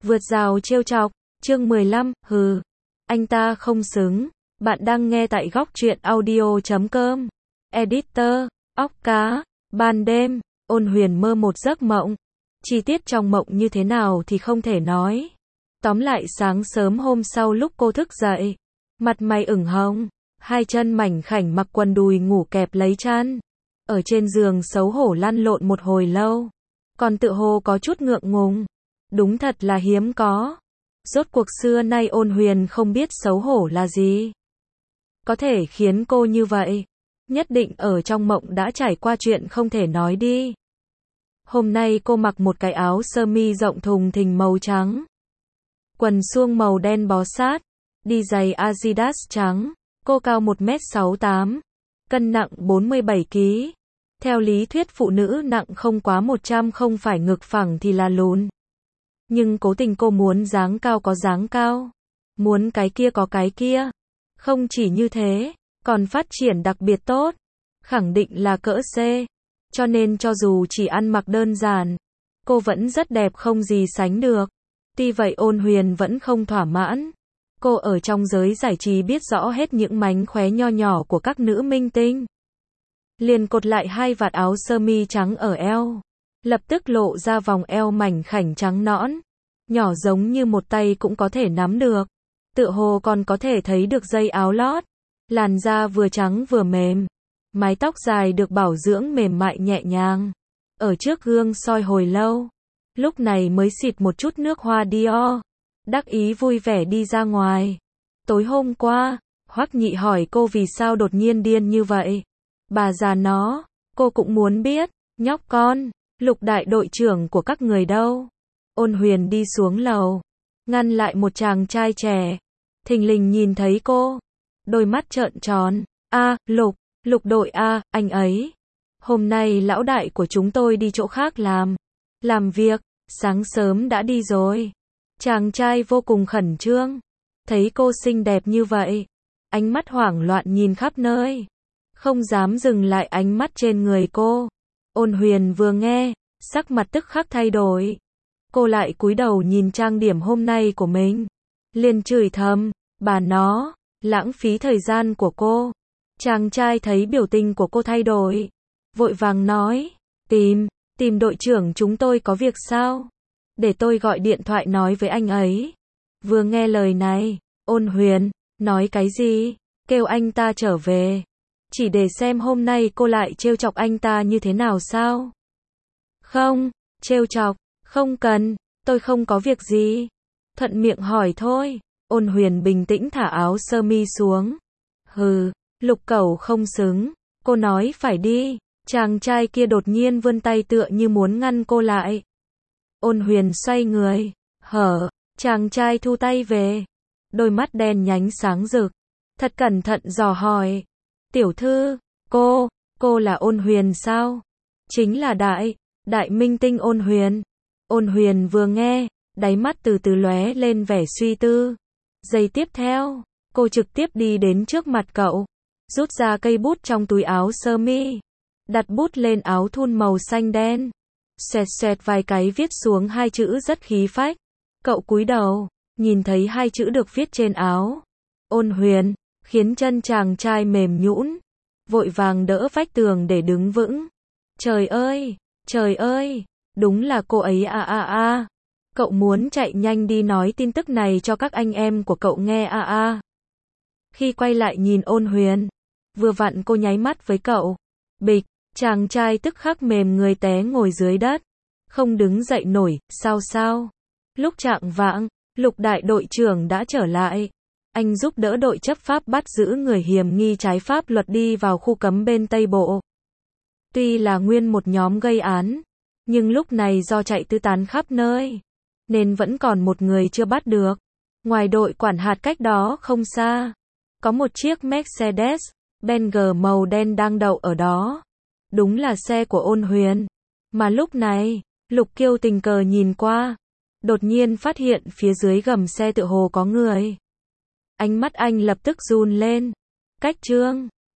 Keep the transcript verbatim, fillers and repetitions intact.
Vượt rào trêu chọc, chương mười lăm, hừ, anh ta không xứng. Bạn đang nghe tại góc truyện audio chấm com. Editor, óc cá, ban đêm, Ôn Huyền mơ một giấc mộng. Chi tiết trong mộng như thế nào thì không thể nói. Tóm lại sáng sớm hôm sau lúc cô thức dậy, mặt mày ửng hồng, hai chân mảnh khảnh mặc quần đùi ngủ kẹp lấy chăn. Ở trên giường xấu hổ lăn lộn một hồi lâu, còn tự hồ có chút ngượng ngùng. Đúng thật là hiếm có. Rốt cuộc xưa nay Ôn Huyền không biết xấu hổ là gì. Có thể khiến cô như vậy. Nhất định ở trong mộng đã trải qua chuyện không thể nói đi. Hôm nay cô mặc một cái áo sơ mi rộng thùng thình màu trắng. Quần suông màu đen bó sát. Đi giày Adidas trắng. Cô cao một mét sáu mươi tám. Cân nặng bốn mươi bảy ki lô gam. Theo lý thuyết phụ nữ nặng không quá một trăm không phải ngực phẳng thì là lùn. Nhưng cố tình cô muốn dáng cao có dáng cao. Muốn cái kia có cái kia. Không chỉ như thế, còn phát triển đặc biệt tốt. Khẳng định là cỡ C. Cho nên cho dù chỉ ăn mặc đơn giản, cô vẫn rất đẹp không gì sánh được. Tuy vậy Ôn Huyền vẫn không thỏa mãn. Cô ở trong giới giải trí biết rõ hết những mánh khóe nho nhỏ của các nữ minh tinh. Liền cột lại hai vạt áo sơ mi trắng ở eo. Lập tức lộ ra vòng eo mảnh khảnh trắng nõn. Nhỏ giống như một tay cũng có thể nắm được. Tựa hồ còn có thể thấy được dây áo lót. Làn da vừa trắng vừa mềm. Mái tóc dài được bảo dưỡng mềm mại nhẹ nhàng. Ở trước gương soi hồi lâu. Lúc này mới xịt một chút nước hoa Dior. Đắc ý vui vẻ đi ra ngoài. Tối hôm qua, Hoắc Nhị hỏi cô vì sao đột nhiên điên như vậy. Bà già nó, cô cũng muốn biết. Nhóc con, Lục đại đội trưởng của các người đâu? Ôn Huyền đi xuống lầu, ngăn lại một chàng trai trẻ. Thình lình nhìn thấy cô. Đôi mắt trợn tròn. A, Lục, Lục đội A, anh ấy. Hôm nay lão đại của chúng tôi đi chỗ khác làm. Làm việc, sáng sớm đã đi rồi. Chàng trai vô cùng khẩn trương. Thấy cô xinh đẹp như vậy. Ánh mắt hoảng loạn nhìn khắp nơi. Không dám dừng lại ánh mắt trên người cô. Ôn Huyền vừa nghe, sắc mặt tức khắc thay đổi. Cô lại cúi đầu nhìn trang điểm hôm nay của mình. Liền chửi thầm, bà nó, lãng phí thời gian của cô. Chàng trai thấy biểu tình của cô thay đổi. Vội vàng nói, tìm, tìm đội trưởng chúng tôi có việc sao? Để tôi gọi điện thoại nói với anh ấy. Vừa nghe lời này, Ôn Huyền, nói cái gì? Kêu anh ta trở về. Chỉ để xem hôm nay cô lại trêu chọc anh ta như thế nào sao? Không, trêu chọc, không cần, tôi không có việc gì. Thuận miệng hỏi thôi. Ôn Huyền bình tĩnh thả áo sơ mi xuống. Hừ, Lục cẩu không xứng. Cô nói phải đi. Chàng trai kia đột nhiên vươn tay tựa như muốn ngăn cô lại. Ôn Huyền xoay người. Hở, chàng trai thu tay về. Đôi mắt đen nhánh sáng rực. Thật cẩn thận dò hỏi. Tiểu thư, cô, cô là Ôn Huyền sao? Chính là đại, đại minh tinh Ôn Huyền. Ôn Huyền vừa nghe, đáy mắt từ từ lóe lên vẻ suy tư. Giây tiếp theo, cô trực tiếp đi đến trước mặt cậu. Rút ra cây bút trong túi áo sơ mi. Đặt bút lên áo thun màu xanh đen. Xoẹt xoẹt vài cái viết xuống hai chữ rất khí phách. Cậu cúi đầu, nhìn thấy hai chữ được viết trên áo. Ôn Huyền, khiến chân chàng trai mềm nhũn. Vội vàng đỡ vách tường để đứng vững. Trời ơi, trời ơi, đúng là cô ấy a a a. Cậu muốn chạy nhanh đi nói tin tức này cho các anh em của cậu nghe a a. Khi quay lại nhìn Ôn Huyền, vừa vặn cô nháy mắt với cậu. Bịch, chàng trai tức khắc mềm người té ngồi dưới đất. Không đứng dậy nổi, sao sao? Lúc chạng vạng, Lục đại đội trưởng đã trở lại. Anh giúp đỡ đội chấp pháp bắt giữ người hiểm nghi trái pháp luật đi vào khu cấm bên Tây Bộ. Tuy là nguyên một nhóm gây án, nhưng lúc này do chạy tứ tán khắp nơi, nên vẫn còn một người chưa bắt được. Ngoài đội quản hạt cách đó không xa, có một chiếc Mercedes-Benz màu đen đang đậu ở đó. Đúng là xe của Ôn Huyền. Mà lúc này, Lục Kiêu tình cờ nhìn qua, đột nhiên phát hiện phía dưới gầm xe tựa hồ có người. Ánh mắt anh lập tức run lên. Cách Trương,